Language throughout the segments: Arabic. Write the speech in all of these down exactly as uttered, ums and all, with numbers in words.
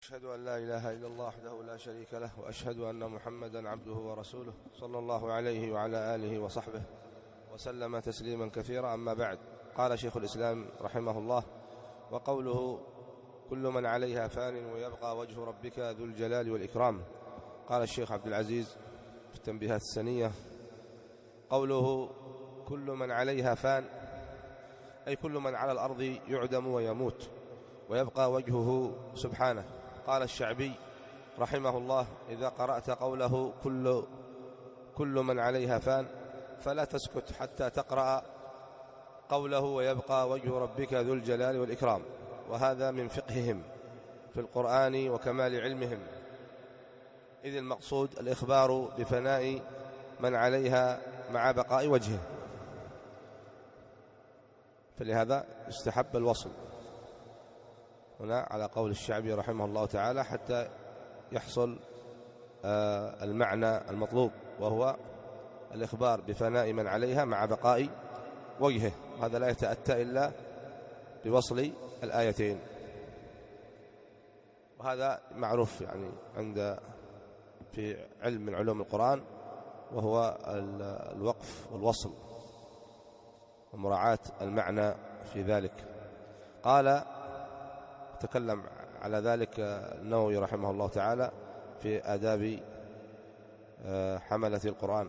أشهد أن لا إله إلا الله وحده لا شريك له، وأشهد أن محمدا عبده ورسوله صلى الله عليه وعلى آله وصحبه وسلم تسليما كثيرا. أما بعد، قال شيخ الإسلام رحمه الله: وقوله كل من عليها فان ويبقى وجه ربك ذو الجلال والإكرام. قال الشيخ عبد العزيز في التنبيهات السنية: قوله كل من عليها فان أي كل من على الأرض يعدم ويموت ويبقى وجهه سبحانه. قال الشعبي رحمه الله: إذا قرأت قوله كل, كل من عليها فان فلا تسكت حتى تقرأ قوله ويبقى وجه ربك ذو الجلال والإكرام، وهذا من فقههم في القرآن وكمال علمهم، إذ المقصود الإخبار بفناء من عليها مع بقاء وجهه، فلهذا استحب الوصل هنا على قول الشعبي رحمه الله تعالى حتى يحصل المعنى المطلوب، وهو الإخبار بفناء من عليها مع بقاء وجهه. هذا لا يتأتى إلا بوصل الآيتين، وهذا معروف يعني عند في علم من علوم القرآن، وهو الوقف والوصل ومراعاة المعنى في ذلك. قال تكلم على ذلك النووي رحمه الله تعالى في آداب حملة القرآن.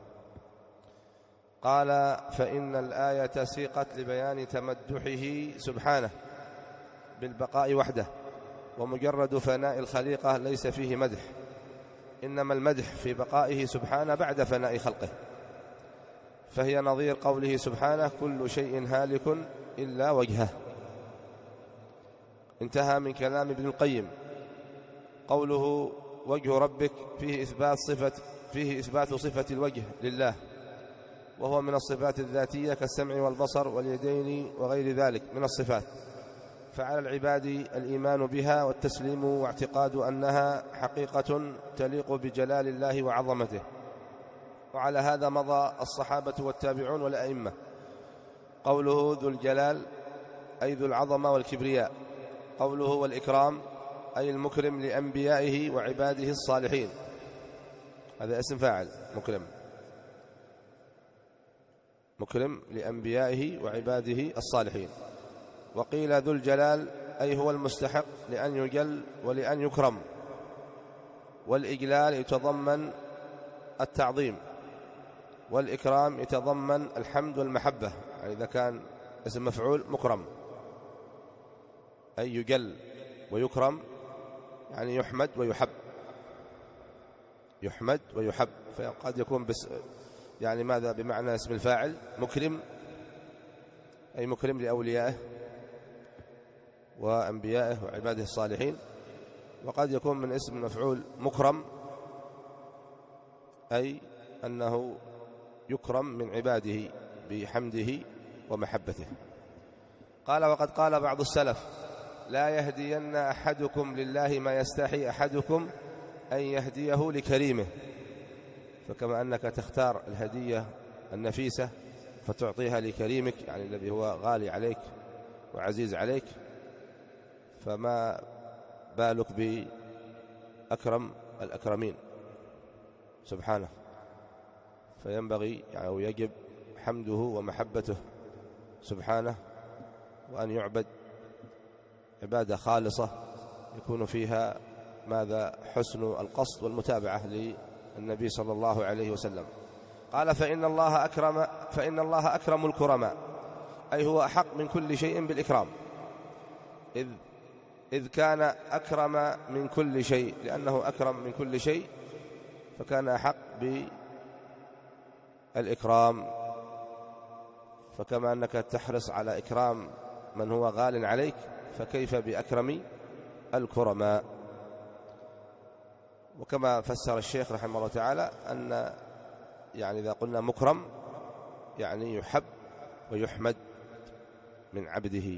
قال: فإن الآية سيقت لبيان تمدحه سبحانه بالبقاء وحده، ومجرد فناء الخليقة ليس فيه مدح، إنما المدح في بقائه سبحانه بعد فناء خلقه، فهي نظير قوله سبحانه: كل شيء هالك إلا وجهه. انتهى من كلام ابن القيم. قوله وجه ربك فيه إثبات صفة فيه إثبات صفة الوجه لله، وهو من الصفات الذاتية كالسمع والبصر واليدين وغير ذلك من الصفات، فعلى العباد الإيمان بها والتسليم واعتقاد أنها حقيقة تليق بجلال الله وعظمته، وعلى هذا مضى الصحابة والتابعون والأئمة. قوله ذو الجلال أي ذو العظمة والكبرياء. قوله والإكرام أي المكرم لأنبيائه وعباده الصالحين، هذا اسم فاعل مكرم، مكرم لأنبيائه وعباده الصالحين. وقيل ذو الجلال أي هو المستحق لأن يجل ولأن يكرم، والإجلال يتضمن التعظيم، والإكرام يتضمن الحمد والمحبة، يعني إذا كان اسم مفعول مكرم أي يجل ويكرم، يعني يحمد ويحب، يحمد ويحب، فقد يكون بس يعني ماذا بمعنى اسم الفاعل مكرم أي مكرم لأوليائه وأنبيائه وعباده الصالحين، وقد يكون من اسم المفعول مكرم أي أنه يكرم من عباده بحمده ومحبته. قال: وقد قال بعض السلف: لا يهدين أحدكم لله ما يستحي أحدكم أن يهديه لكريمه. فكما أنك تختار الهدية النفيسة فتعطيها لكريمك، يعني الذي هو غالي عليك وعزيز عليك، فما بالك بأكرم الأكرمين سبحانه، فينبغي يعني أو يجب حمده ومحبته سبحانه، وأن يعبد عبادة خالصة يكون فيها ماذا حسن القصد والمتابعة للنبي صلى الله عليه وسلم. قال: فإن الله أكرم فإن الله أكرم الكرماء، أي هو أحق من كل شيء بالإكرام، إذ إذ كان أكرم من كل شيء، لأنه أكرم من كل شيء فكان أحق بالإكرام. فكما أنك تحرص على إكرام من هو غال عليك، فكيف بأكرم الكرماء. وكما فسر الشيخ رحمه الله تعالى أن يعني إذا قلنا مكرم يعني يحب ويحمد من عبده.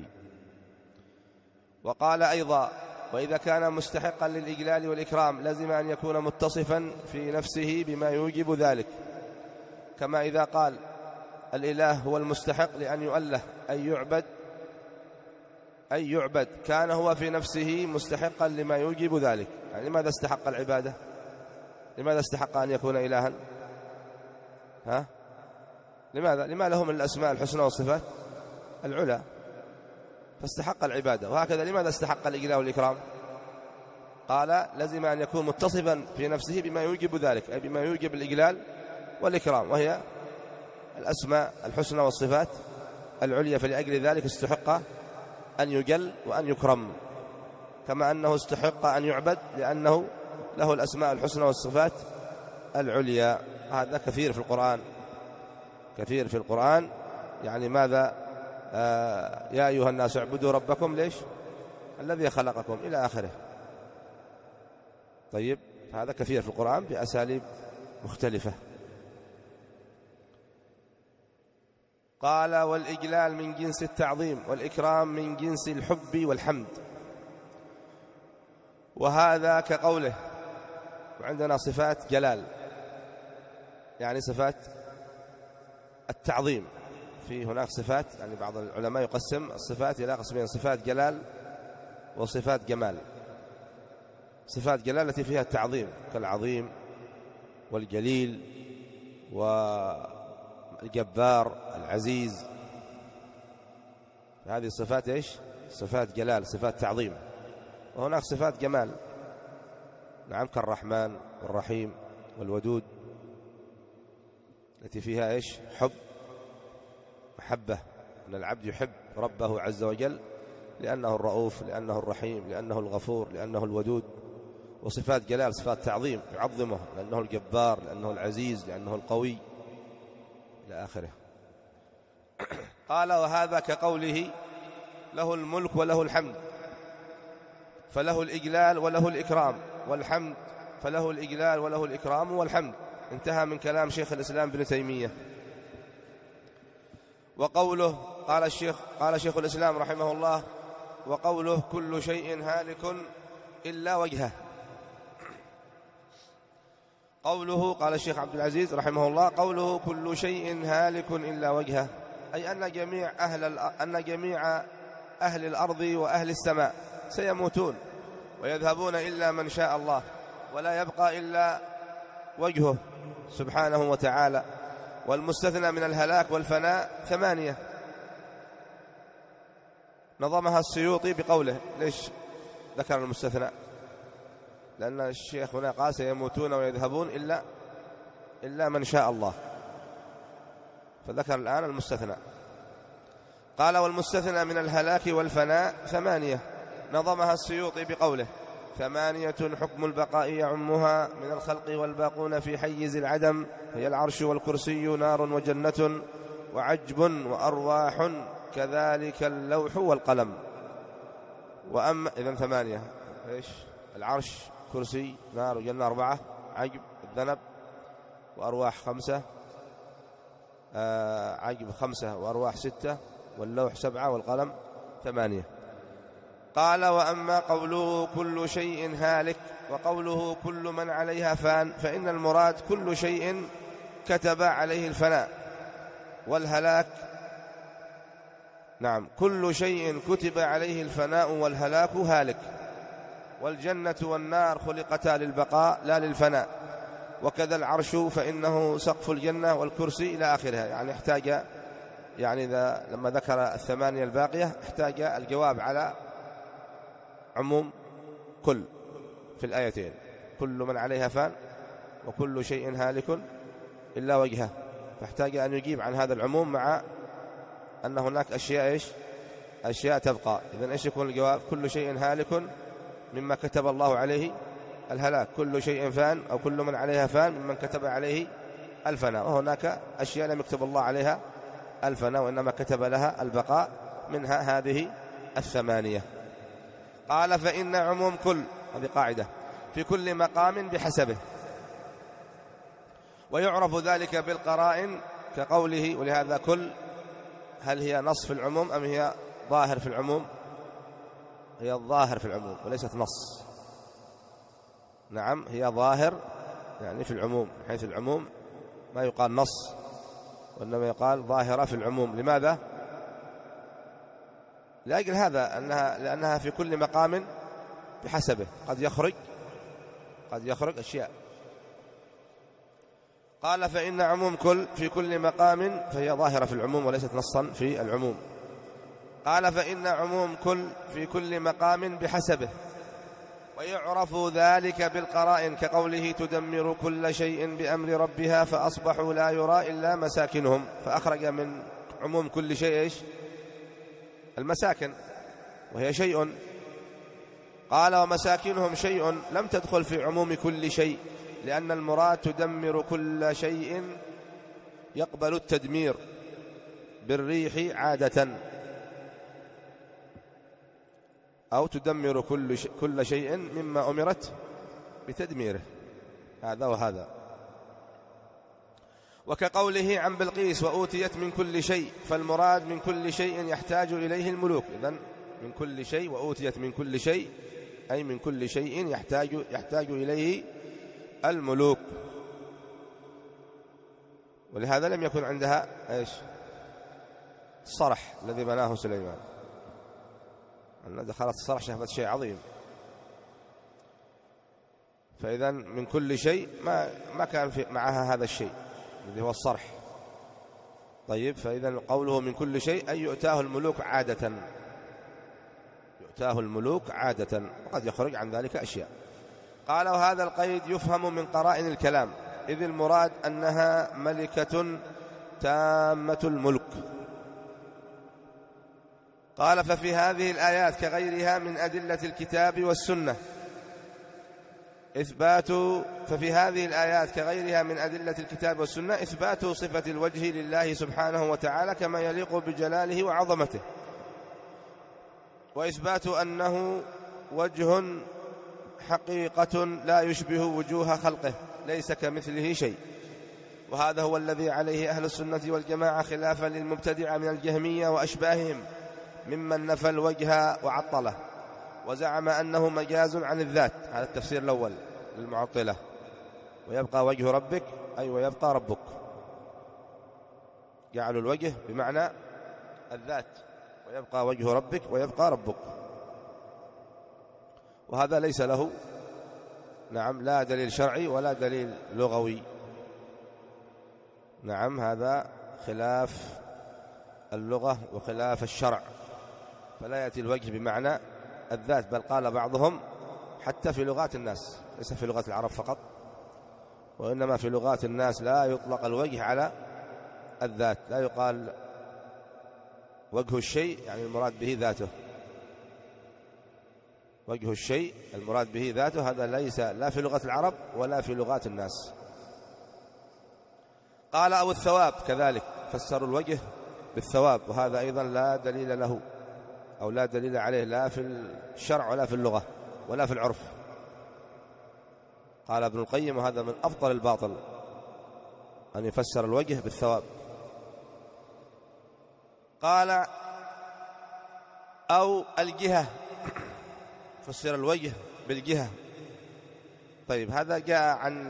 وقال أيضا: وإذا كان مستحقا للإجلال والإكرام لازم أن يكون متصفا في نفسه بما يوجب ذلك، كما إذا قال الإله هو المستحق لأن يؤله أي يعبد أي يعبد، كان هو في نفسه مستحقا لما يوجب ذلك. يعني لماذا استحق العبادة؟ لماذا استحق أن يكون إلها؟ ها؟ لماذا؟ لما له من الأسماء الحسنى والصفات العلى، فاستحق العبادة. وهكذا لماذا استحق الإجلال والإكرام؟ قال لزم أن يكون متصفا في نفسه بما يوجب ذلك، أي بما يوجب الإجلال والإكرام، وهي الأسماء الحسنى والصفات العليا، فلأجل ذلك استحق أن يجل وأن يكرم، كما أنه استحق أن يعبد لأنه له الأسماء الحسنى والصفات العليا. هذا كثير في القرآن، كثير في القرآن. يعني ماذا؟ آه يا أيها الناس اعبدوا ربكم ليش؟ الذي خلقكم إلى آخره. طيب، هذا كثير في القرآن بأساليب مختلفة. قال والإجلال من جنس التعظيم، والإكرام من جنس الحب والحمد، وهذا كقوله. وعندنا صفات جلال، يعني صفات التعظيم. في هناك صفات، يعني بعض العلماء يقسم الصفات إلى قسمين: صفات جلال وصفات جمال. صفات جلال التي فيها التعظيم، كالعظيم والجليل والجبار العزيز. هذه الصفات ايش؟ صفات جلال، صفات تعظيم. وهناك صفات جمال، نعم، كالرحمن والرحيم والودود، التي فيها ايش؟ حب، محبة، أن العبد يحب ربه عز وجل لأنه الرؤوف، لأنه الرحيم، لأنه الغفور، لأنه الودود. وصفات جلال صفات تعظيم، يعظمه لأنه الجبار، لأنه العزيز، لأنه القوي، إلى آخره. قال وهذا كقوله له الملك وله الحمد، فله الإجلال وله الإكرام، والحمد فله الإجلال وله الإكرام والحمد. انتهى من كلام شيخ الإسلام ابن تيمية. وقوله قال الشيخ قال شيخ الإسلام رحمه الله: وقوله كل شيء هالك إلا وجهه. قوله قال الشيخ عبد العزيز رحمه الله: قوله كل شيء هالك إلا وجهه، أي أن جميع أهل أن جميع أهل الأرض وأهل السماء سيموتون ويذهبون إلا من شاء الله، ولا يبقى إلا وجهه سبحانه وتعالى. والمستثنى من الهلاك والفناء ثمانية، نظمها السيوطي بقوله. ليش ذكر المستثنى؟ لأن الشيخ هنا قال سيموتون ويذهبون إلا إلا من شاء الله، فذكر الآن المستثنى. قال والمستثنى من الهلاك والفناء ثمانية، نظمها السيوطي بقوله: ثمانية حكم البقاء يعمها، من الخلق والباقون في حيز العدم، هي العرش والكرسي نار وجنة وعجب وأرواح، كذلك اللوح والقلم. وأما إذن ثمانية إيش؟ العرش، كرسي، نار وجنة أربعة، عجب الذنب وأرواح خمسة، آه عجب خمسة وأرواح ستة، واللوح سبعة والقلم ثمانية. قال وأما قوله كل شيء هالك وقوله كل من عليها فان، فإن المراد كل شيء كتب عليه الفناء والهلاك. نعم، كل شيء كتب عليه الفناء والهلاك هالك. والجنة والنار خلقتا للبقاء لا للفناء، وكذا العرش فإنه سقف الجنة والكرسي إلى آخرها. يعني احتاج، يعني إذا لما ذكر الثمانية الباقية احتاج الجواب على عموم كل في الآيتين: كل من عليها فان وكل شيء هالك إلا وجهه. فاحتاج أن يجيب عن هذا العموم مع أن هناك أشياء إيش؟ أشياء تبقى. إذن إيش يكون الجواب؟ كل شيء هالك مما كتب الله عليه الهلاك، كل شيء فان أو كل من عليها فان ممن كتب عليه الفناء. وهناك أشياء لم يكتب الله عليها الفناء وإنما كتب لها البقاء، منها هذه الثمانية. قال فإن عموم كل، هذه قاعدة، في كل مقام بحسبه، ويعرف ذلك بالقرائن كقوله. ولهذا كل هل هي نص في العموم أم هي ظاهر في العموم؟ هي الظاهر في العموم وليست نص. نعم، هي ظاهر يعني في العموم، حيث العموم ما يقال نص وإنما يقال ظاهرة في العموم. لماذا؟ لأجل هذا أنها لأنها في كل مقام بحسبه، قد يخرج قد يخرج أشياء. قال فإن عموم كل في كل مقام فهي ظاهرة في العموم وليست نصا في العموم. قال فإن عموم كل في كل مقام بحسبه، ويعرف ذلك بالقرائن كقوله تدمر كل شيء بأمر ربها فأصبحوا لا يرى إلا مساكنهم، فأخرج من عموم كل شيء إيش؟ المساكن، وهي شيء. قال ومساكنهم شيء لم تدخل في عموم كل شيء، لأن المراد تدمر كل شيء يقبل التدمير بالريح عادة، أو تدمر كل شيء, كل شيء مما أمرت بتدميره، هذا وهذا. وكقوله عن بلقيس وأوتيت من كل شيء، فالمراد من كل شيء يحتاج إليه الملوك. إذن من كل شيء وأوتيت من كل شيء أي من كل شيء يحتاج, يحتاج إليه الملوك، ولهذا لم يكن عندها إيش؟ الصرح الذي بناه سليمان، أن دخلت الصرح شهبت شيء عظيم. فإذا من كل شيء ما ما كان في معها هذا الشيء الذي هو الصرح. طيب، فإذا قوله من كل شيء أي يؤتاه الملوك عادة، يؤتاه الملوك عادة، وقد يخرج عن ذلك أشياء. قال وهذا القيد يفهم من قرائن الكلام، إذ المراد أنها ملكة تامة الملك. قال ففي هذه الآيات كغيرها من أدلة الكتاب والسنة إثبات ففي هذه الآيات كغيرها من أدلة الكتاب والسنة إثبات صفة الوجه لله سبحانه وتعالى كما يليق بجلاله وعظمته، وإثبات أنه وجه حقيقة لا يشبه وجوه خلقه ليس كمثله شيء. وهذا هو الذي عليه أهل السنة والجماعة خلافا للمبتدعة من الجهمية وأشباههم ممن نفى الوجه وعطله وزعم أنه مجاز عن الذات. هذا التفسير الأول للمعطلة. ويبقى وجه ربك أي ويبقى ربك، جعلوا الوجه بمعنى الذات، ويبقى وجه ربك ويبقى ربك، وهذا ليس له نعم لا دليل شرعي ولا دليل لغوي. نعم هذا خلاف اللغة وخلاف الشرع، فلا يأتي الوجه بمعنى الذات، بل قال بعضهم حتى في لغات الناس، ليس في لغات العرب فقط، وإنما في لغات الناس لا يطلق الوجه على الذات، لا يقال وجه الشيء يعني المراد به ذاته، وجه الشيء المراد به ذاته، هذا ليس لا في لغة العرب ولا في لغات الناس. قال أو الثواب كذلك، فسروا الوجه بالثواب، وهذا أيضا لا دليل له أو لا دليل عليه لا في الشرع ولا في اللغة ولا في العرف. قال ابن القيم وهذا من أفضل الباطل أن يفسر الوجه بالثواب. قال أو الجهة، فسر الوجه بالجهة. طيب هذا جاء عن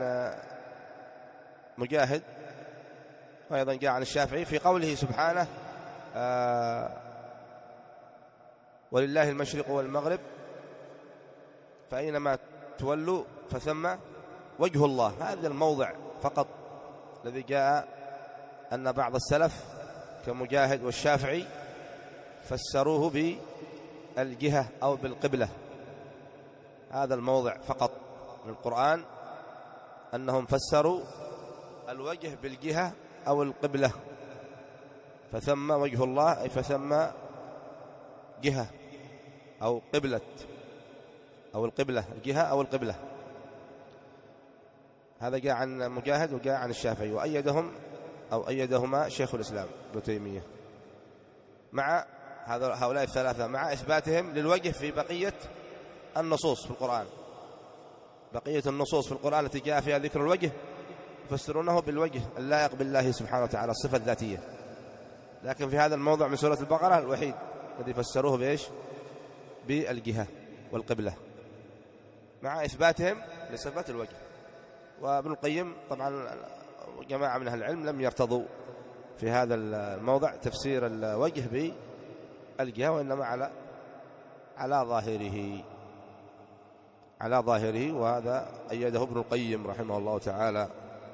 مجاهد وأيضا جاء عن الشافعي في قوله سبحانه آه ولله المشرق والمغرب فأينما تولوا فثم وجه الله. هذا الموضع فقط الذي جاء أن بعض السلف كمجاهد والشافعي فسروه بالجهة أو بالقبلة، هذا الموضع فقط من القرآن أنهم فسروا الوجه بالجهة أو القبلة، فثم وجه الله أي فثم جهة أو قبلة أو القبلة، الجهة أو القبلة. هذا جاء عن مجاهد وجاء عن الشافعي، وأيدهم أو أيدهما شيخ الإسلام ابن تيمية مع هؤلاء الثلاثة مع إثباتهم للوجه في بقية النصوص في القرآن. بقية النصوص في القرآن التي جاء فيها ذكر الوجه يفسرونه بالوجه اللائق بالله سبحانه وتعالى الصفة الذاتية، لكن في هذا الموضع من سورة البقرة الوحيد الذي فسروه بإيش؟ بالجهة والقبلة مع إثباتهم لصفة الوجه. وابن القيم طبعا جماعة من أهل العلم لم يرتضوا في هذا الموضع تفسير الوجه الجهة، وإنما على على ظاهره على ظاهره وهذا أيده ابن القيم رحمه الله تعالى،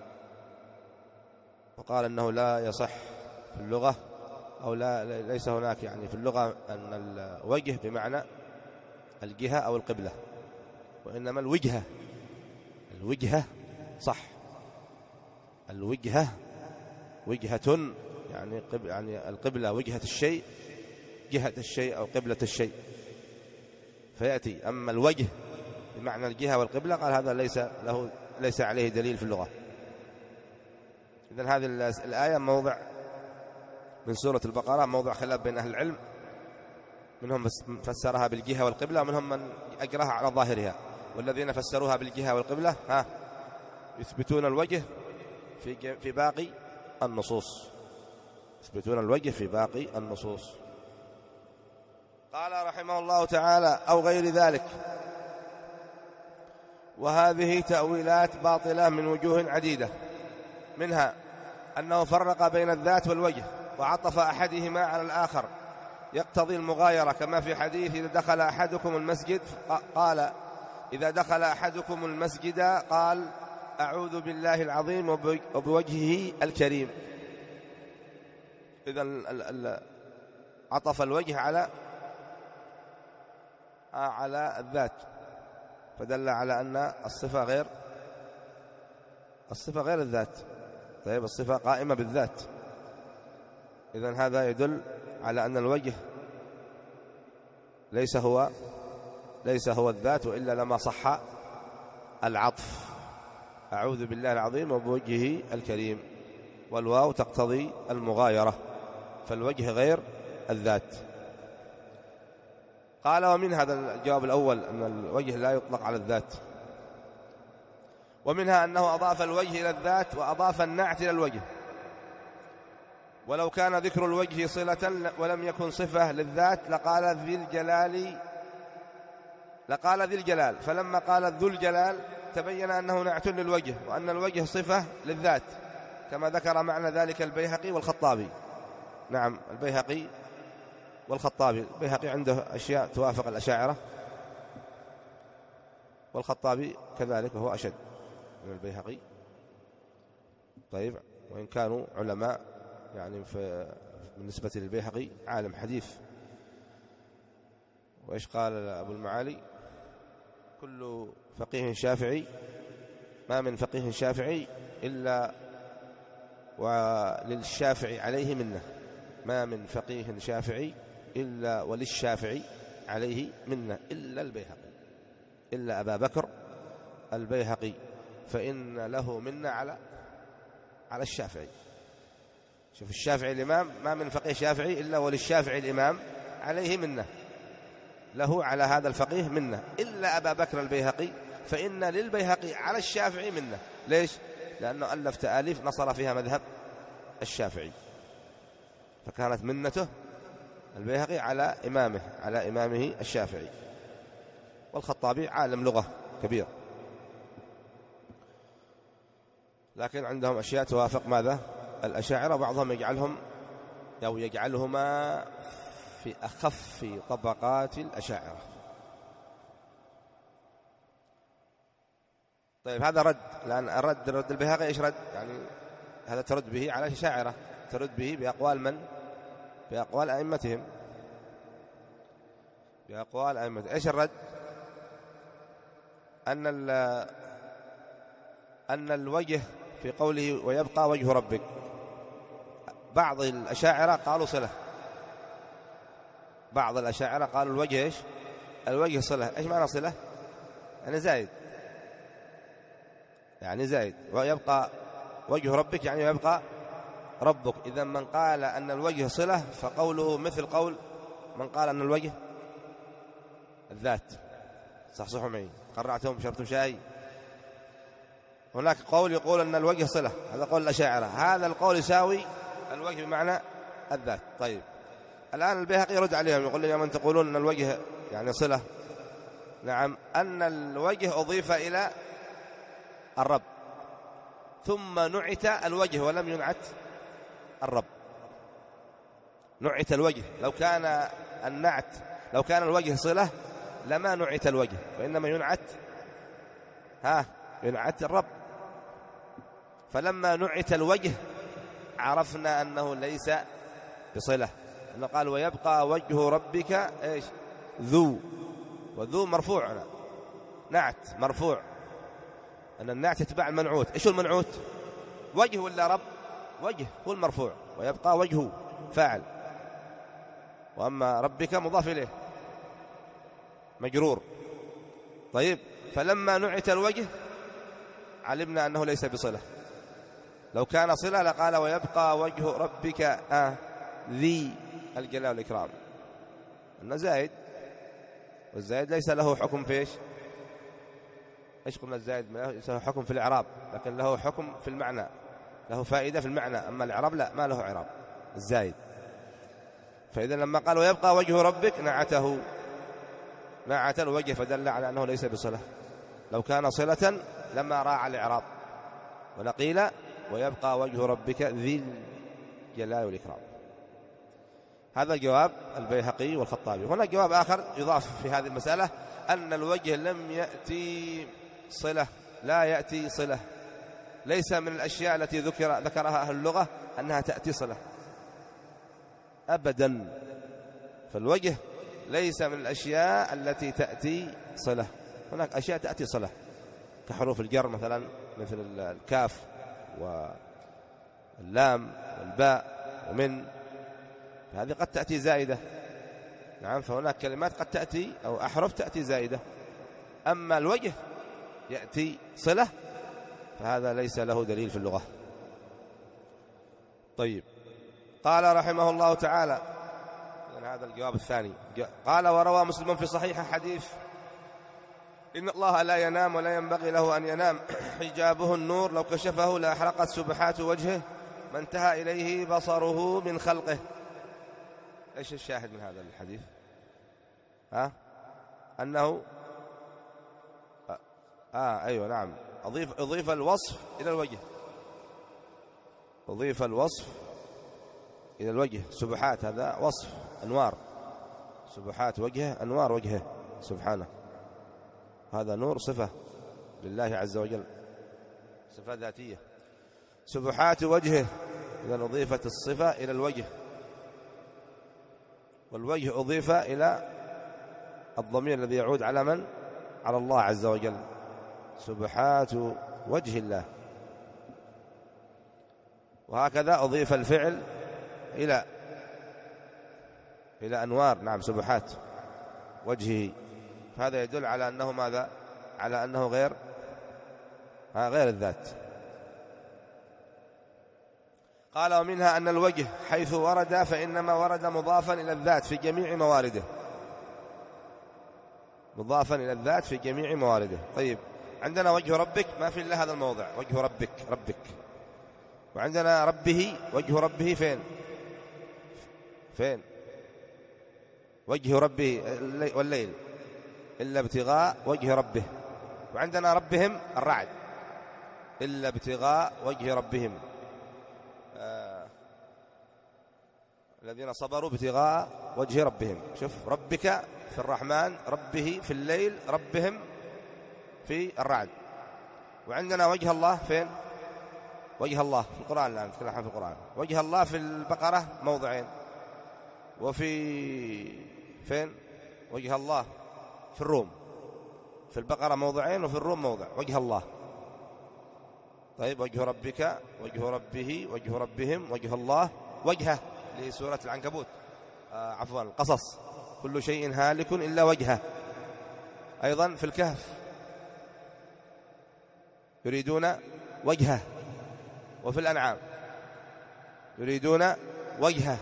وقال أنه لا يصح في اللغة أو لا ليس هناك يعني في اللغة أن الوجه بمعنى الجهة أو القبلة، وإنما الوجهة الوجهة صح، الوجهة وجهة يعني قب يعني القبلة وجهة الشيء، جهة الشيء أو قبلة الشيء فيأتي. أما الوجه بمعنى الجهة والقبلة قال هذا ليس له ليس عليه دليل في اللغة. إذن هذه الآية موضع من سورة البقرة موضع خلاف بين أهل العلم، منهم فسرها بالجهة والقبلة ومنهم من أجراها على ظاهرها، والذين فسروها بالجهة والقبلة ها يثبتون الوجه في في باقي النصوص، يثبتون الوجه في باقي النصوص. قال رحمه الله تعالى أو غير ذلك، وهذه تأويلات باطلة من وجوه عديدة، منها أنه فرق بين الذات والوجه وعطف أحدهما على الآخر يقتضي المغايرة، كما في حديث إذا دخل أحدكم المسجد قال إذا دخل أحدكم المسجد قال أعوذ بالله العظيم وبوجهه الكريم. إذن عطف الوجه على على الذات، فدل على أن الصفة غير الصفة غير الذات. طيب الصفة قائمة بالذات، إذن هذا يدل على أن الوجه ليس هو ليس هو الذات، وإلا لما صح العطف أعوذ بالله العظيم وبوجهه الكريم، والواو تقتضي المغايرة، فالوجه غير الذات. قال ومن هذا الجواب الأول أن الوجه لا يطلق على الذات، ومنها أنه أضاف الوجه إلى الذات وأضاف النعت إلى الوجه، ولو كان ذكر الوجه صلة ولم يكن صفة للذات لقال ذي الجلال لقال ذي الجلال فلما قال ذو الجلال تبين أنه نعت للوجه، وأن الوجه صفة للذات، كما ذكر معنى ذلك البيهقي والخطابي. نعم البيهقي والخطابي، البيهقي عنده أشياء توافق الأشاعرة، والخطابي كذلك وهو أشد من البيهقي. طيب وإن كانوا علماء يعني بالنسبة للبيهقي عالم حديث. وإيش قال أبو المعالي كل فقيه شافعي ما من فقيه شافعي إلا وللشافعي عليه منه، ما من فقيه شافعي إلا وللشافعي عليه منه إلا البيهقي، إلا أبا بكر البيهقي فإن له منه على على الشافعي. شوف الشافعي الإمام ما من فقيه شافعي إلا وللشافعي الإمام عليه منه، له على هذا الفقيه منه، إلا أبا بكر البيهقي فإن للبيهقي على الشافعي منه. ليش؟ لأنه ألف تآليف نصر فيها مذهب الشافعي، فكانت منته البيهقي على إمامه على إمامه الشافعي. والخطابي عالم لغة كبير، لكن عندهم أشياء توافق ماذا؟ الأشاعرة، بعضهم يجعلهم أو يجعلهما في أخف طبقات الأشاعرة. طيب هذا رد، لأن الرد رد البيهقي إيش رد؟ يعني هذا ترد به على الأشاعرة، ترد به بأقوال من؟ بأقوال أئمتهم، بأقوال أئمتهم. إيش الرد؟ أن أن الوجه في قوله ويبقى وجه ربك، بعض الأشاعرة قالوا صلة، بعض الأشاعرة قالوا الوجه إيش؟ الوجه صلة. إيش معنى صلة؟ يعني زائد، يعني زائد. ويبقى وجه ربك يعني يبقى ربك. إذا من قال أن الوجه صلة فقوله مثل قول من قال أن الوجه الذات. صحصحوا معي، قرعتهم شربتم شاي. هناك قول يقول أن الوجه صلة، هذا قول الأشاعرة، هذا القول يساوي الوجه بمعنى الذات. طيب الآن البيهقي يرد عليهم يقول لهم من تقولون أن الوجه يعني صلة؟ نعم، أن الوجه أضيف إلى الرب ثم نعت الوجه ولم ينعت الرب. نعت الوجه، لو كان النعت لو كان الوجه صلة لما نعت الوجه، وإنما ينعت ها ينعت الرب. فلما نعت الوجه عرفنا أنه ليس بصلة، أنه قال ويبقى وجه ربك إيش ذو، وذو مرفوع نعت مرفوع، أن النعت يتبع المنعوت. إيش المنعوت؟ وجه ولا رب؟ وجه هو المرفوع، ويبقى وجهه فاعل، وأما ربك مضاف إليه مجرور. طيب فلما نعت الوجه علمنا أنه ليس بصلة. لو كان صلة لقال ويبقى وجه ربك آه ذي الجلال والإكرام، أنه زائد، والزائد ليس له حكم في إيش؟ إيش قلنا الزائد ليس له حكم في الإعراب، لكن له حكم في المعنى، له فائدة في المعنى، أما الإعراب لا، ما له إعراب الزائد. فإذا لما قال ويبقى وجه ربك نعته، نعت الوجه، فدل على أنه ليس بصلة. لو كان صلة لما راعى الإعراب، ونقيل ويبقى وجه ربك ذي الجلال والإكرام. هذا جواب البيهقي والخطابي. هنا جواب آخر يضاف في هذه المسألة، أن الوجه لم يأتي صلة، لا يأتي صلة، ليس من الأشياء التي ذكر ذكرها أهل اللغة أنها تأتي صلة أبدا. فالوجه ليس من الأشياء التي تأتي صلة. هناك أشياء تأتي صلة كحروف الجر مثلا، مثل الكاف واللام والباء ومن، هذه قد تأتي زائدة. نعم، فهناك كلمات قد تأتي أو أحرف تأتي زائدة. أما الوجه يأتي صلة فهذا ليس له دليل في اللغة. طيب، قال رحمه الله تعالى، هذا الجواب الثاني، قال وروى مسلم في صحيح حديث إن الله لا ينام ولا ينبغي له أن ينام، حجابه النور لو كشفه لأحرقت سبحات وجهه ما انتهى إليه بصره من خلقه. إيش الشاهد من هذا الحديث؟ ها؟ أنه آه, آه أيوة نعم، أضيف, أضيف الوصف إلى الوجه، أضيف الوصف إلى الوجه. سبحات هذا وصف أنوار، سبحات وجهه أنوار وجهه سبحانه، هذا نور صفة لله عز وجل، صفة ذاتية. سبحات وجهه، إذا أضيفت الصفة إلى الوجه، والوجه أضيف إلى الضمير الذي يعود على من؟ على الله عز وجل. سبحات وجه الله. وهكذا أضيف الفعل إلى إلى أنوار، نعم، سبحات وجهه. هذا يدل على أنه ماذا؟ على أنه غير ها غير الذات. قال ومنها أن الوجه حيث ورد فإنما ورد مضافا إلى الذات في جميع موارده، مضافا إلى الذات في جميع موارده. طيب، عندنا وجه ربك ما في إلا هذا الموضع، وجه ربك ربك، وعندنا ربه، وجه ربه فين فين وجه ربه والليل إلا ابتغاء وجه ربه، وعندنا ربهم الرعد إلا ابتغاء وجه ربهم، آه الذين صبروا ابتغاء وجه ربهم. شوف، ربك في الرحمن، ربه في الليل، ربهم في الرعد. وعندنا وجه الله فين؟ وجه الله في القرآن، الآن نتكلم عن في القرآن. وجه الله في البقرة موضعين، وفي فين؟ وجه الله في الروم، في البقرة موضعين وفي الروم موضع، وجه الله. طيب، وجه ربك، وجه ربه، وجه ربهم، وجه الله، وجهه لسورة العنكبوت، آه عفوا القصص، كل شيء هالك إلا وجهه. أيضا في الكهف يريدون وجهه، وفي الأنعام يريدون وجهه.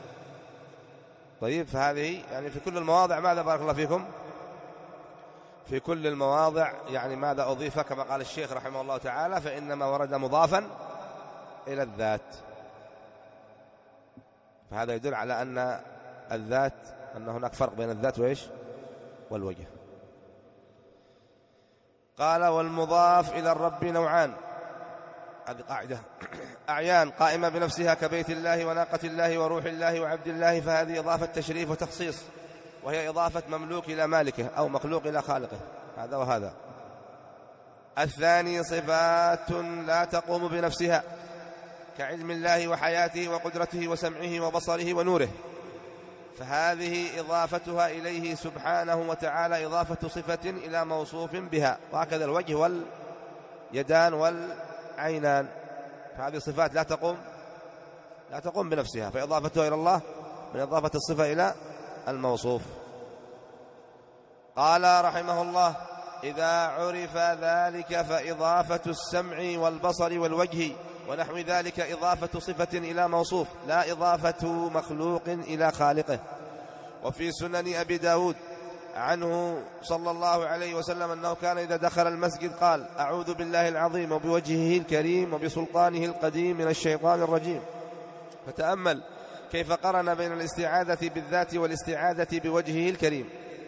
طيب، فهذه يعني في كل المواضع ماذا بارك الله فيكم؟ في كل المواضع يعني ماذا أضيف؟ كما قال الشيخ رحمه الله تعالى فإنما ورد مضافا إلى الذات. فهذا يدل على أن الذات، أن هناك فرق بين الذات وإيش؟ والوجه. قال والمضاف إلى الرب نوعان، هذه قاعدة أعيان قائمة بنفسها كبيت الله وناقة الله وروح الله وعبد الله، فهذه إضافة تشريف وتخصيص، وهي إضافة مملوك إلى مالكه أو مخلوق إلى خالقه، هذا وهذا. الثاني صفات لا تقوم بنفسها كعلم الله وحياته وقدرته وسمعه وبصره ونوره، فهذه إضافتها إليه سبحانه وتعالى إضافة صفة إلى موصوف بها، وهكذا الوجه واليدان والعينان، فهذه صفات لا تقوم لا تقوم بنفسها، فإضافتها إلى الله من إضافة الصفة إلى الموصوف. قال رحمه الله: إذا عرف ذلك فإضافة السمع والبصر والوجه ونحو ذلك إضافة صفة إلى موصوف، لا إضافة مخلوق إلى خالقه. وفي سنن أبي داود عنه صلى الله عليه وسلم أنه كان إذا دخل المسجد قال: أعوذ بالله العظيم وبوجهه الكريم وبسلطانه القديم من الشيطان الرجيم. فتأمل كيف قرن بين الاستعاذة بالذات والاستعاذة بوجهه الكريم.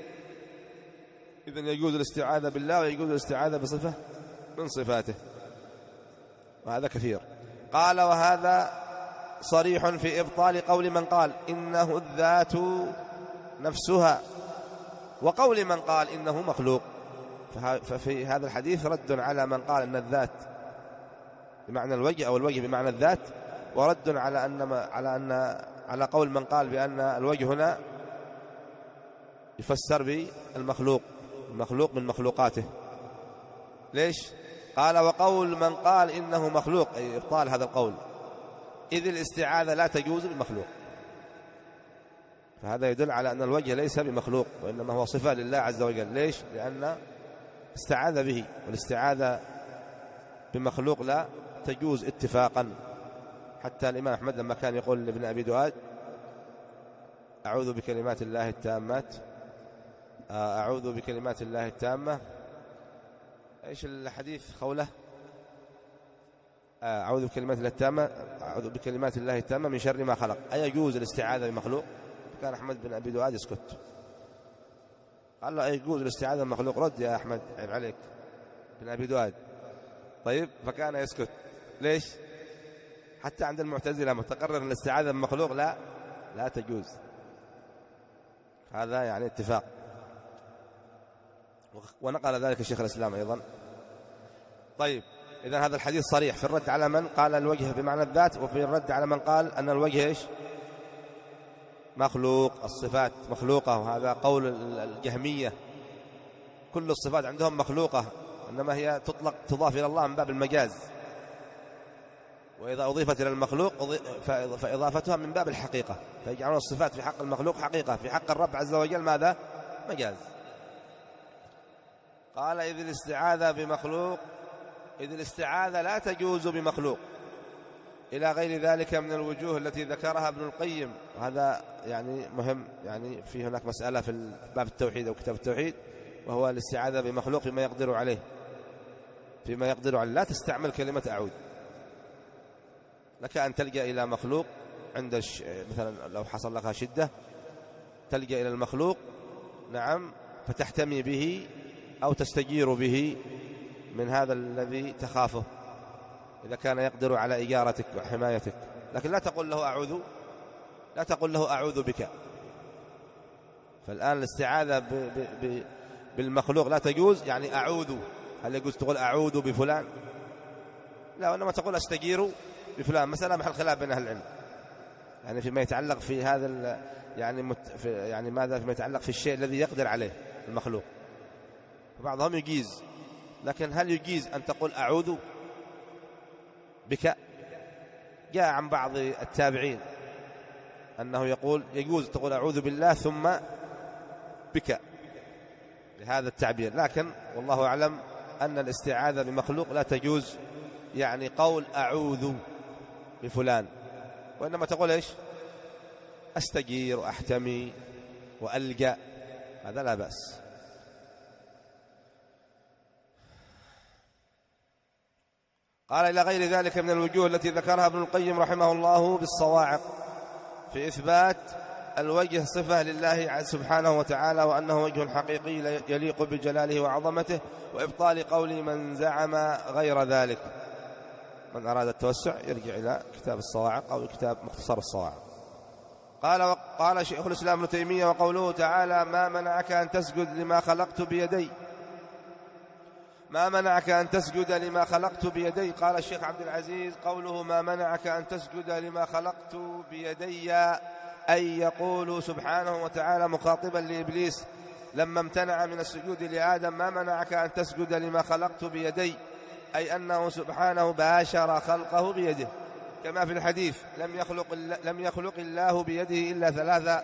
إذن يجوز الاستعاذة بالله ويجوز الاستعاذة بصفة من صفاته، وهذا كثير. قال: وهذا صريح في إبطال قول من قال إنه الذات نفسها، وقول من قال إنه مخلوق. ففي هذا الحديث رد على من قال أن الذات بمعنى الوجه أو الوجه بمعنى الذات، ورد على أن على أن على قول من قال بأن الوجه هنا يفسر بالمخلوق، المخلوق من مخلوقاته. ليش؟ قال: وقول من قال إنه مخلوق، أي إبطال هذا القول، إذ الاستعاذة لا تجوز بالمخلوق. فهذا يدل على أن الوجه ليس بمخلوق، وإنما هو صفة لله عز وجل. ليش؟ لأن استعاذ به، والاستعاذة بمخلوق لا تجوز اتفاقا. حتى الإمام أحمد لما كان يقول لابن أبي دؤاد: أعوذ بكلمات الله التامات، أعوذ بكلمات الله التامة، إيش الحديث قوله؟ أعوذ بكلمات الله التامة، أعوذ بكلمات الله التامة من شر ما خلق. أي يجوز الاستعاذة بمخلوق؟ كان أحمد بن أبي دؤاد يسكت. قال له: أي يجوز الاستعاذة بمخلوق؟ رد يا أحمد، عيب عليك بن أبي دؤاد. طيب، فكان يسكت. ليش؟ حتى عند المعتزلة متقرر أن الاستعاذة بمخلوق لا لا تجوز. هذا يعني اتفاق، ونقل ذلك الشيخ الإسلام أيضا. طيب، إذن هذا الحديث صريح في الرد على من قال الوجه بمعنى الذات، وفي الرد على من قال أن الوجه إيش؟ مخلوق، الصفات مخلوقة، وهذا قول الجهمية. كل الصفات عندهم مخلوقة، إنما هي تطلق تضاف إلى الله من باب المجاز، وإذا أضيفت إلى المخلوق فإضافتها من باب الحقيقة، فيجعلون الصفات في حق المخلوق حقيقة، في حق الرب عز وجل ماذا؟ مجاز. قال: إذ الاستعاذة بمخلوق، إذ الاستعاذة لا تجوز بمخلوق، إلى غير ذلك من الوجوه التي ذكرها ابن القيم. وهذا يعني مهم، يعني في هناك مسألة في باب التوحيد أو كتاب التوحيد، وهو الاستعاذة بمخلوق فيما يقدر عليه، فيما يقدر عليه. لا تستعمل كلمة أعوذ، لك أن تلجأ إلى مخلوق عند الش... مثلا لو حصل لك شدة تلجأ إلى المخلوق، نعم، فتحتمي به أو تستجير به من هذا الذي تخافه، إذا كان يقدر على إجارتك وحمايتك. لكن لا تقول له أعوذ، لا تقول له أعوذ بك. فالآن الاستعاذة ب... ب... ب... بالمخلوق لا تجوز. يعني أعوذ، هل يجوز تقول أعوذ بفلان؟ لا، وإنما تقول أستجير بفلان. مسألة محل خلاف بين أهل العلم، يعني فيما يتعلق في هذا ال... يعني مت... في... يعني ماذا فيما يتعلق في الشيء الذي يقدر عليه المخلوق. بعضهم يجيز، لكن هل يجيز أن تقول أعوذ بك؟ جاء عن بعض التابعين أنه يقول يجوز تقول أعوذ بالله ثم بك بهذا التعبير، لكن والله أعلم أن الاستعاذة بمخلوق لا تجوز، يعني قول أعوذ بفلان، وإنما تقول إيش؟ أستجير وأحتمي وألجأ، هذا لا بأس. قال: إلى غير ذلك من الوجوه التي ذكرها ابن القيم رحمه الله بالصواعق في إثبات الوجه صفة لله سبحانه وتعالى، وأنه وجه حقيقي يليق بجلاله وعظمته، وإبطال قول من زعم غير ذلك. من أراد التوسع يرجع إلى كتاب الصواعق أو كتاب مختصر الصواعق. قال قال شيخ الإسلام ابن تيمية: وقوله تعالى: ما منعك أن تسجد لما خلقت بيدي ما منعك أن تسجد لما خلقت بيدي قال الشيخ عبد العزيز: قوله ما منعك أن تسجد لما خلقت بيدي أي يقول سبحانه وتعالى مخاطبا لإبليس لما امتنع من السجود لآدم: ما منعك أن تسجد لما خلقت بيدي، أي أنه سبحانه باشر خلقه بيده، كما في الحديث: لم يخلق لم يخلق الله بيده إلا ثلاثة،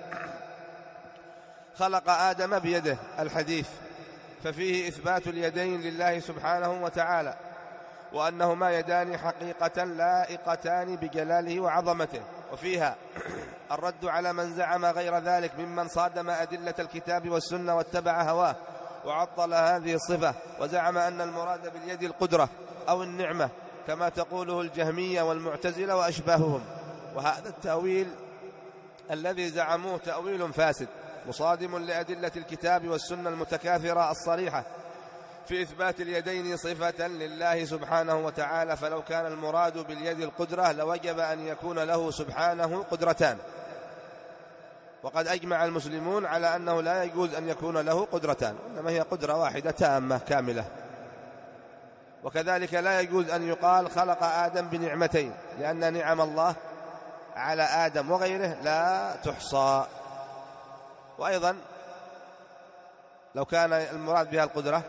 خلق آدم بيده، الحديث. ففيه إثبات اليدين لله سبحانه وتعالى، وأنهما يدان حقيقة لائقتان بجلاله وعظمته. وفيها الرد على من زعم غير ذلك ممن صادم أدلة الكتاب والسنة واتبع هواه وعطل هذه الصفة، وزعم أن المراد باليد القدرة أو النعمة كما تقوله الجهمية والمعتزلة وأشباههم. وهذا التأويل الذي زعموه تأويل فاسد مصادم لأدلة الكتاب والسنة المتكاثرة الصريحة في إثبات اليدين صفة لله سبحانه وتعالى. فلو كان المراد باليد القدرة لوجب أن يكون له سبحانه قدرتان، وقد أجمع المسلمون على أنه لا يجوز أن يكون له قدرتان، إنما هي قدرة واحدة تامة كاملة. وكذلك لا يجوز أن يقال خلق آدم بنعمتين، لأن نعم الله على آدم وغيره لا تحصى. وأيضا لو كان المراد بها القدرة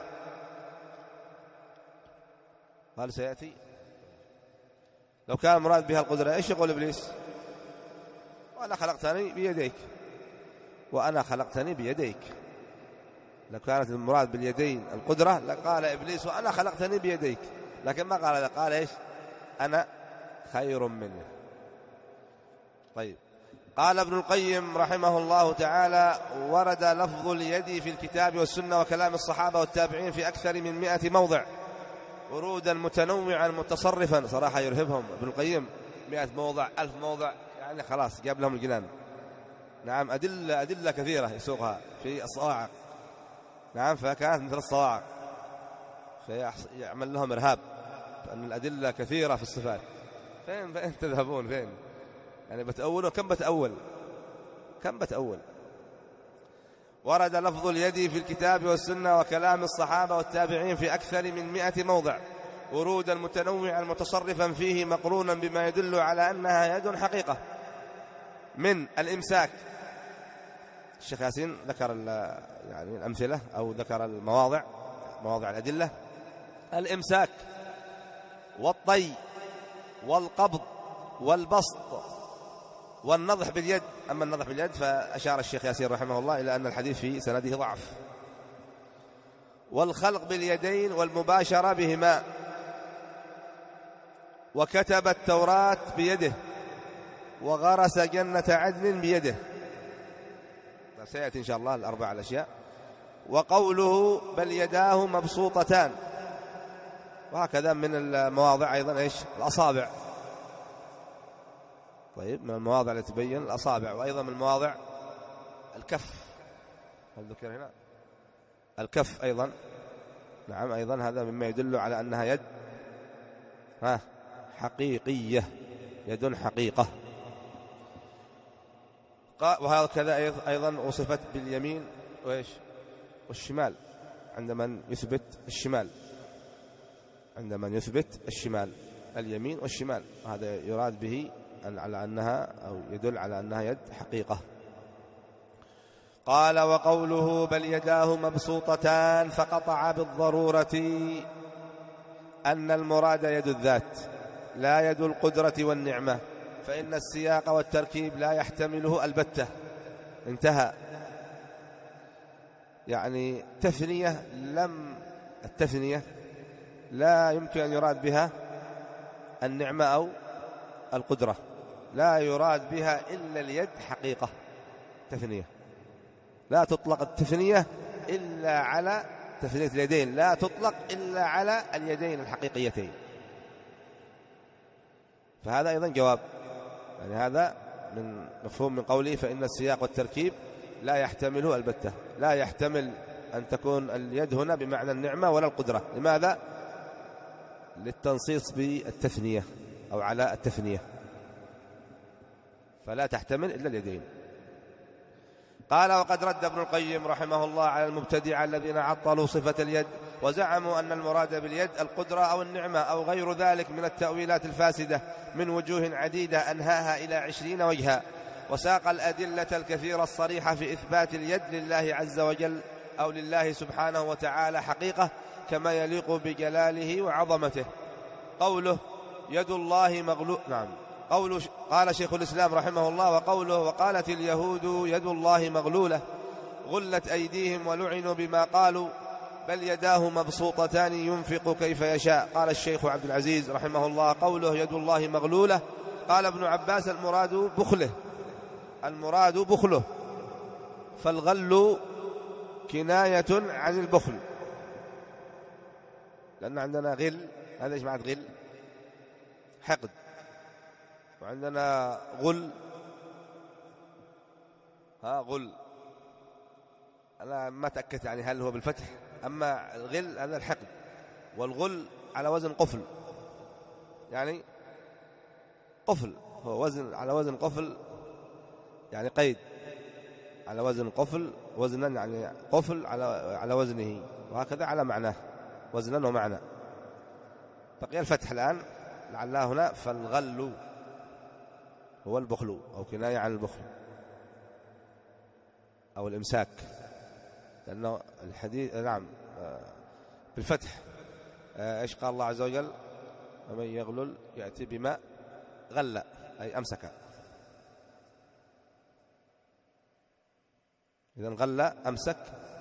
قال سيأتي لو كان المراد بها القدرة إيش يقول إبليس؟ وأنا خلقتني بيديك وأنا خلقتني بيديك. لو كانت المراد باليدين القدرة لقال إبليس وأنا خلقتني بيديك، لكن ما قال هذا، قال إيش؟ أنا خير منه. طيب، قال ابن القيم رحمه الله تعالى: ورد لفظ اليد في الكتاب والسنة وكلام الصحابة والتابعين في أكثر من مئة موضع ورودا متنوعا متصرفا. صراحة يرهبهم ابن القيم، مئة موضع ألف موضع، يعني خلاص جاب لهم الجنان. نعم، أدلة أدلة كثيرة يسوقها في الصواعق. نعم، فكانت مثل الصواعق، فيعمل لهم إرهاب لأن الأدلة كثيرة في الصفات. فين فين تذهبون؟ فين يعني بتأولوا؟ كم بتأول كم بتأول ورد لفظ اليد في الكتاب والسنة وكلام الصحابة والتابعين في أكثر من مئة موضع ورودا متنوعا متصرفا فيه مقرونا بما يدل على أنها يد حقيقة، من الإمساك. الشيخ ياسين ذكر يعني الأمثلة أو ذكر المواضع، مواضع الأدلة: الإمساك والطي والقبض والبسط والنضح باليد. أما النضح باليد فأشار الشيخ ياسين رحمه الله إلى أن الحديث في سنده ضعف. والخلق باليدين والمباشرة بهما، وكتب التوراة بيده وغرس جنة عدن بيده. سيأتي إن شاء الله الأربع الأشياء. وقوله بل يداه مبسوطتان، وهكذا من المواضع أيضا إيش؟ الأصابع. طيب، من المواضع التي تبين الأصابع. وأيضا من المواضع الكف، هل ذكر هنا؟ الكف أيضا. نعم، أيضا هذا مما يدل على أنها يد ها حقيقية، يد حقيقة. وهكذا أيضا وصفت باليمين وإيش؟ والشمال، عندما يثبت الشمال عندما يثبت الشمال اليمين والشمال، هذا يراد به على أنها أو يدل على أنها يد حقيقة. قال: وقوله بل يداه مبسوطتان فقطع بالضرورة أن المراد يد الذات لا يد القدرة والنعمة، فإن السياق والتركيب لا يحتمله البتة. انتهى. يعني تثنية لم التثنية لا يمكن أن يراد بها النعمة أو القدرة، لا يراد بها إلا اليد حقيقة. تثنية لا تطلق التثنية إلا على تثنية اليدين، لا تطلق إلا على اليدين الحقيقيتين. فهذا أيضا جواب، يعني هذا من مفهوم من قوله فإن السياق والتركيب لا يحتمله البتة، لا يحتمل أن تكون اليد هنا بمعنى النعمة ولا القدرة. لماذا؟ للتنصيص بالتثنية أو على التثنية، فلا تحتمل إلا اليدين. قال وقد رد ابن القيم رحمه الله على المبتدعة الذين عطلوا صفة اليد وزعموا أن المراد باليد القدرة أو النعمة أو غير ذلك من التأويلات الفاسدة من وجوه عديدة أنهاها إلى عشرين وجها، وساق الأدلة الكثيرة الصريحة في إثبات اليد لله عز وجل أو لله سبحانه وتعالى حقيقة كما يليق بجلاله وعظمته. قوله يد الله مغلولة، نعم، قوله قال شيخ الإسلام رحمه الله وقوله وقالت اليهود يد الله مغلولة غلت أيديهم ولعنوا بما قالوا بل يداه مبسوطتان ينفق كيف يشاء. قال الشيخ عبد العزيز رحمه الله قوله يد الله مغلولة قال ابن عباس المراد بخله، المراد بخله، فالغل كناية عن البخل، لأن عندنا غل، هذا ايش معنى غل؟ حقد، وعندنا غل، ها غل أنا ما تأكدت يعني هل هو بالفتح، أما الغل هذا الحقد، والغل على وزن قفل، يعني قفل، هو وزن على وزن قفل يعني قيد، على وزن قفل وزنا يعني قفل على على وزنه، وهكذا على معناه وزنا ومعنى. بقي الفتح الآن لعلها هنا، فالغل هو البخل أو كناية عن البخل أو الإمساك، لأنه الحديث نعم بالفتح. إيش قال الله عز وجل؟ ومن يغلل يأتي بما غل أي أمسك، إذن غل أمسك.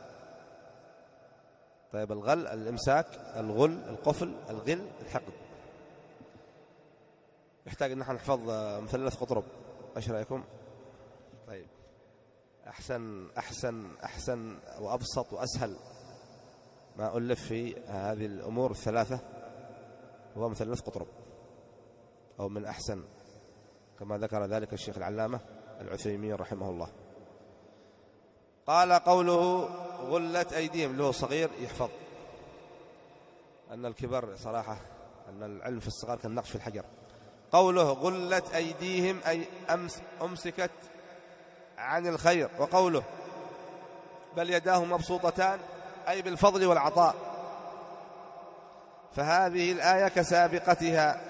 طيب الغل الإمساك، الغل القفل، الغل الحقد. يحتاج أن نحن نحفظ مثلث قطرب، ايش رايكم؟ طيب احسن احسن احسن وابسط واسهل ما الف في هذه الامور الثلاثه هو مثلث قطرب، او من احسن كما ذكر ذلك الشيخ العلامه العثيمين رحمه الله. قال قوله غلت ايديهم، له صغير يحفظ، ان الكبر صراحه ان العلم في الصغار كالنقش في الحجر. قوله غلت أيديهم أي أمس أمسكت عن الخير. وقوله بل يداه مبسوطتان أي بالفضل والعطاء. فهذه الآية كسابقتها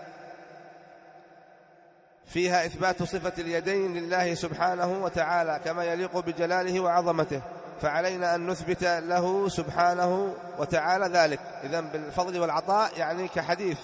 فيها إثبات صفة اليدين لله سبحانه وتعالى كما يليق بجلاله وعظمته، فعلينا أن نثبت له سبحانه وتعالى ذلك. إذن بالفضل والعطاء يعني كحديث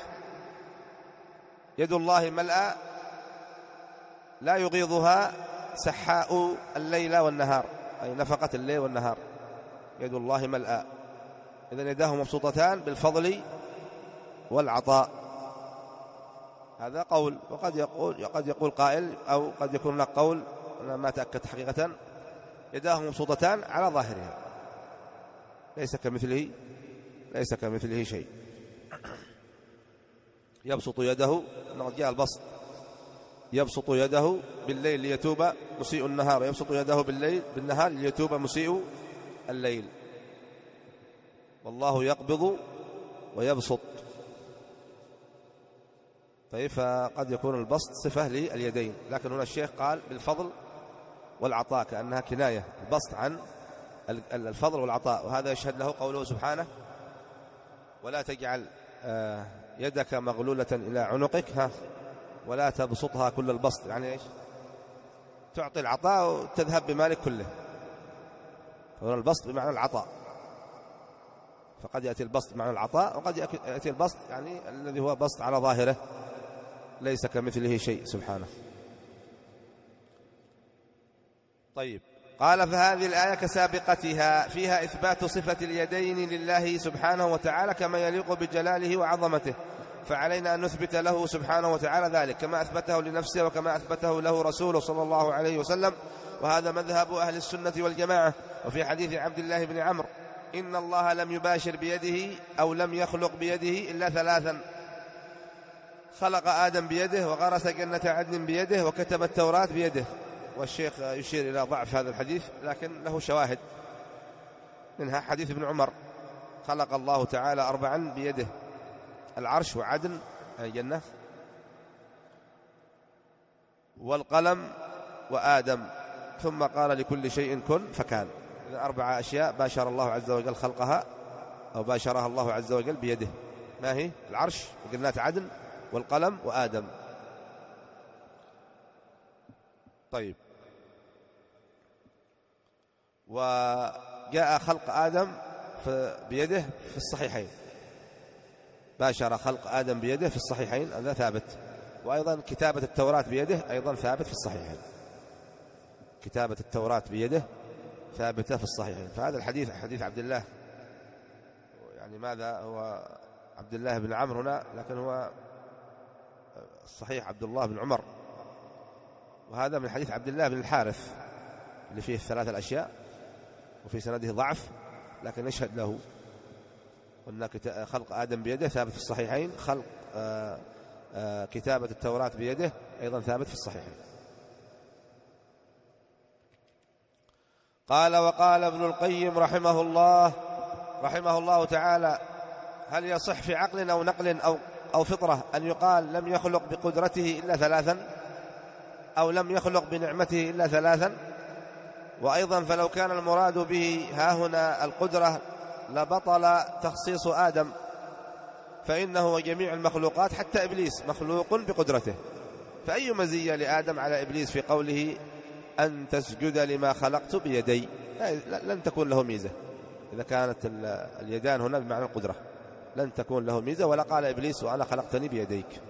يد الله ملأى لا يغيضها سحاء الليل والنهار، أي نفقة الليل والنهار، يد الله ملأى. إذن يداه مبسوطتان بالفضل والعطاء. هذا قول، وقد يقول قد يقول قائل أو قد يكون لك قول أنا ما تأكدت حقيقة، يداه مبسوطتان على ظاهرها ليس كمثله ليس كمثله شيء. يبسط يده، قد جاء البسط، يبسط يده بالليل ليتوب مسيء النهار، يبسط يده بالليل بالنهار ليتوب مسيء الليل. والله يقبض ويبسط. طيب فقد يكون البسط صفة لليدين، لكن هنا الشيخ قال بالفضل والعطاء كأنها كناية، البسط عن الفضل والعطاء. وهذا يشهد له قوله سبحانه ولا تجعل يدك مغلولة إلى عنقك ها ولا تبسطها كل البسط، يعني إيش؟ تعطي العطاء وتذهب بمالك كله. هنا البسط بمعنى العطاء، فقد يأتي البسط بمعنى العطاء، وقد يأتي البسط يعني الذي هو بسط على ظاهره ليس كمثله شيء سبحانه. طيب قال فهذه الآية كسابقتها فيها إثبات صفة اليدين لله سبحانه وتعالى كما يليق بجلاله وعظمته، فعلينا أن نثبت له سبحانه وتعالى ذلك كما أثبته لنفسه وكما أثبته له رسوله صلى الله عليه وسلم. وهذا مذهب أهل السنة والجماعة. وفي حديث عبد الله بن عمرو إن الله لم يباشر بيده أو لم يخلق بيده إلا ثلاثا: خلق آدم بيده، وغرس جنة عدن بيده، وكتب التوراة بيده. والشيخ يشير إلى ضعف هذا الحديث لكن له شواهد، منها حديث ابن عمر: خلق الله تعالى أربعا بيده: العرش وعدن الجنة، والقلم وآدم، ثم قال لكل شيء كن فكان. أربع أشياء باشر الله عز وجل خلقها أو باشرها الله عز وجل بيده. ما هي؟ العرش وجنات عدن والقلم وآدم. طيب، وجاء خلق آدم بيده في الصحيحين، باشر خلق آدم بيده في الصحيحين، هذا ثابت. وأيضا كتابة التوراة بيده أيضا ثابت في الصحيحين، كتابة التوراة بيده ثابتة في الصحيحين. فهذا الحديث حديث عبد الله، يعني ماذا هو عبد الله بن عمرو هنا، لكن هو الصحيح عبد الله بن عمر، وهذا من حديث عبد الله بن الحارث اللي فيه الثلاثة الأشياء وفي سنده ضعف، لكن يشهد له. قلنا خلق آدم بيده ثابت في الصحيحين، خلق آآ آآ كتابة التوراة بيده أيضا ثابت في الصحيحين. قال: وقال ابن القيم رحمه الله رحمه الله تعالى: هل يصح في عقل أو نقل أو أو فطرة أن يقال لم يخلق بقدرته إلا ثلاثا، أو لم يخلق بنعمته إلا ثلاثا؟ وأيضا فلو كان المراد به ها هنا القدرة لبطل تخصيص آدم، فإنه وجميع المخلوقات حتى إبليس مخلوق بقدرته، فأي مزية لآدم على إبليس في قوله أن تسجد لما خلقت بيدي؟ لن تكون له ميزة إذا كانت اليدان هنا بمعنى القدرة، لن تكون له ميزة. ولا قال إبليس وأنا خلقتني بيديك.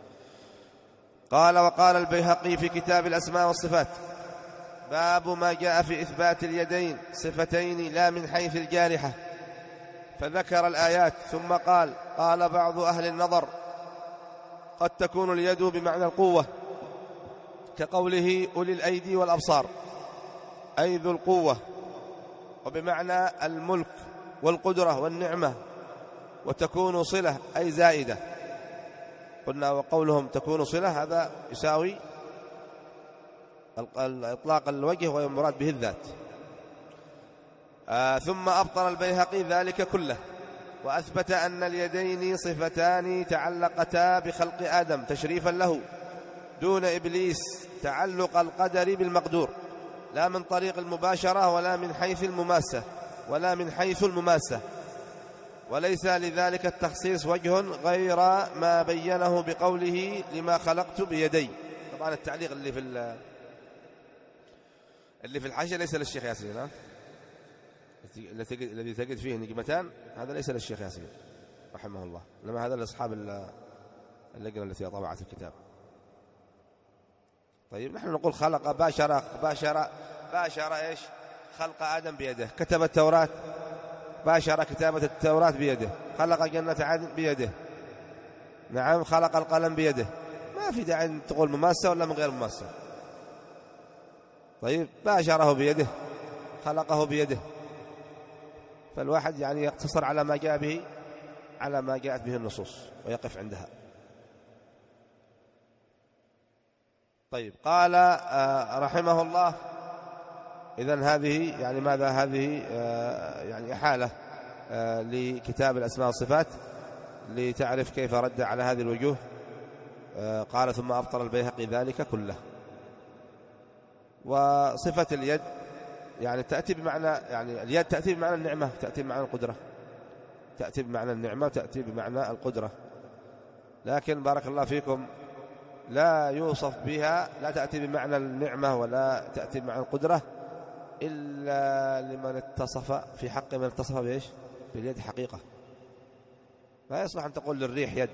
قال: وقال البيهقي في كتاب الأسماء والصفات: باب ما جاء في إثبات اليدين صفتين لا من حيث الجارحة، فذكر الآيات ثم قال: قال بعض أهل النظر قد تكون اليد بمعنى القوة، كقوله أولي الأيدي والأبصار، أي ذو القوة، وبمعنى الملك والقدرة والنعمة، وتكون صلة أي زائدة. قلنا وقولهم تكون صلة هذا يساوي إطلاق الوجه والمراد به الذات. آه ثم أبطل البيهقي ذلك كله، وأثبت أن اليدين صفتان تعلقتا بخلق آدم تشريفا له، دون إبليس تعلق القدر بالمقدور، لا من طريق المباشرة ولا من حيث المماسة ولا من حيث المماسة، وليس لذلك التخصيص وجه غير ما بينه بقوله لما خلقت بيدي. طبعا التعليق اللي في اللي في الحاشية ليس للشيخ ياسين، ها الذي تجد فيه نجمتان هذا ليس للشيخ ياسين رحمه الله، إنما هذا لأصحاب اللجنة التي طبعت الكتاب. طيب، نحن نقول خلق باشر باشر باشر إيش؟ خلق آدم بيده، كتب التوراة باشر كتابة التوراة بيده، خلق جنة عدن بيده، نعم، خلق القلم بيده. ما في داعي أن تقول مماسة ولا من غير مماسة. طيب، باشره بيده، خلقه بيده، فالواحد يعني يقتصر على ما جاء به على ما جاءت به النصوص ويقف عندها. طيب، قال آه رحمه الله: إذن هذه يعني ماذا؟ هذه آه يعني إحالة آه لكتاب الأسماء والصفات لتعرف كيف رد على هذه الوجوه. آه قال: ثم أبطل البيهقي ذلك كله. وصفة اليد يعني تأتي بمعنى، يعني اليد تأتي بمعنى النعمة، تأتي بمعنى القدرة، تأتي بمعنى النعمة وتأتي بمعنى القدرة، لكن بارك الله فيكم لا يوصف بها، لا تأتي بمعنى النعمة ولا تأتي بمعنى القدرة إلا لمن اتصف في حق من اتصف بإيش؟ باليد حقيقة. لا يصلح أن تقول للريح يد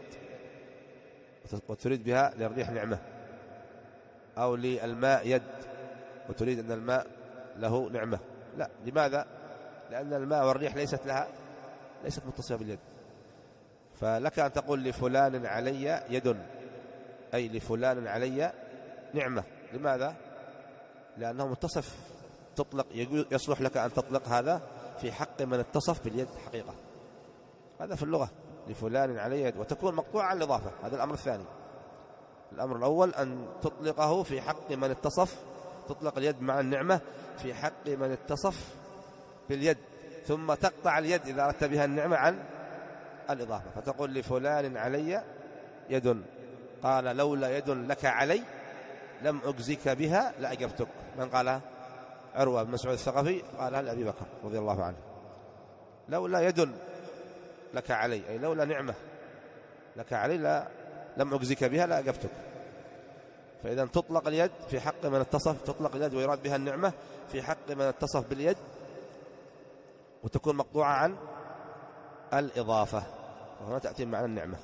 وتريد بها للريح نعمة، أو للماء يد وتريد أن الماء له نعمة. لا، لماذا؟ لأن الماء والريح ليست لها ليست متصفة باليد. فلك أن تقول لفلان علي يد، أي لفلان علي نعمة. لماذا؟ لأنه متصف، تطلق، يصلح لك أن تطلق هذا في حق من اتصف باليد حقيقة. هذا في اللغة، لفلان علي يد، وتكون مقطوعة عن الإضافة. هذا الأمر الثاني. الأمر الأول أن تطلقه في حق من اتصف، تطلق اليد مع النعمة في حق من اتصف باليد، ثم تقطع اليد إذا أردت بها النعمة عن الإضافة، فتقول لفلان علي يد، قال لولا يد لك علي لم أجزك بها لأجبتك. من قالها؟ عروة بن مسعود الثقفي، قالها لأبي بكر رضي الله عنه. لولا يد لك علي، أي لولا نعمة لك علي لا لم أجزك بها لأجبتك. فإذا تطلق اليد في حق من اتصف، تطلق اليد ويراد بها النعمة في حق من اتصف باليد، وتكون مقطوعة عن الإضافة، وهنا تأتي معنى النعمة.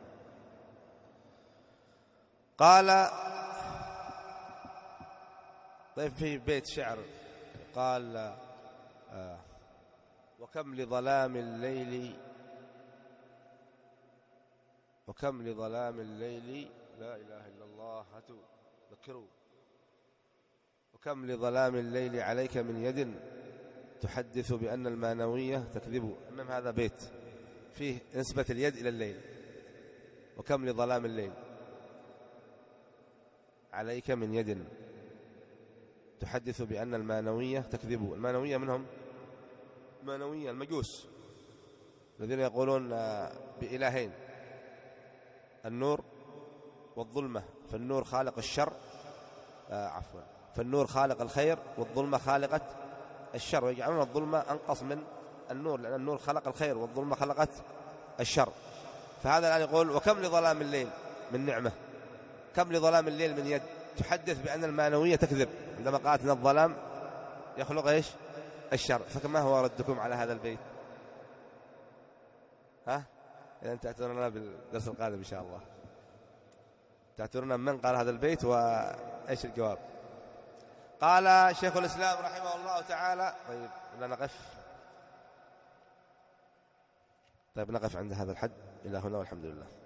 قال طيب في بيت شعر قال آه وكم لظلام الليل وكم لظلام الليل لا إله إلا الله هاتوا ذكروا وكم لظلام الليل عليك من يد تحدث بأن المانوية تكذب. أمام هذا بيت فيه نسبة اليد إلى الليل. وكم لظلام الليل عليك من يد تحدث بأن المانوية تكذب. المانوية منهم المانوية المجوس الذين يقولون بإلهين، النور والظلمة، فالنور خالق الشر آه عفوا فالنور خالق الخير والظلمة خالقة الشر، ويجعلون الظلمة أنقص من النور لأن النور خلق الخير والظلمة خلقت الشر. فهذا الآن يقول وكم لظلام الليل من نعمة، كم لظلام الليل من يد تحدث بأن المانوية تكذب عندما قالت أن الظلام يخلق إيش؟ الشر. فكما هو ردكم على هذا البيت؟ ها؟ إذا تأتوننا بالدرس القادم إن شاء الله، تأتوننا من قال هذا البيت وإيش الجواب. قال شيخ الإسلام رحمه الله تعالى. طيب لا نقف طيب نقف عند هذا الحد إلى هنا والحمد لله.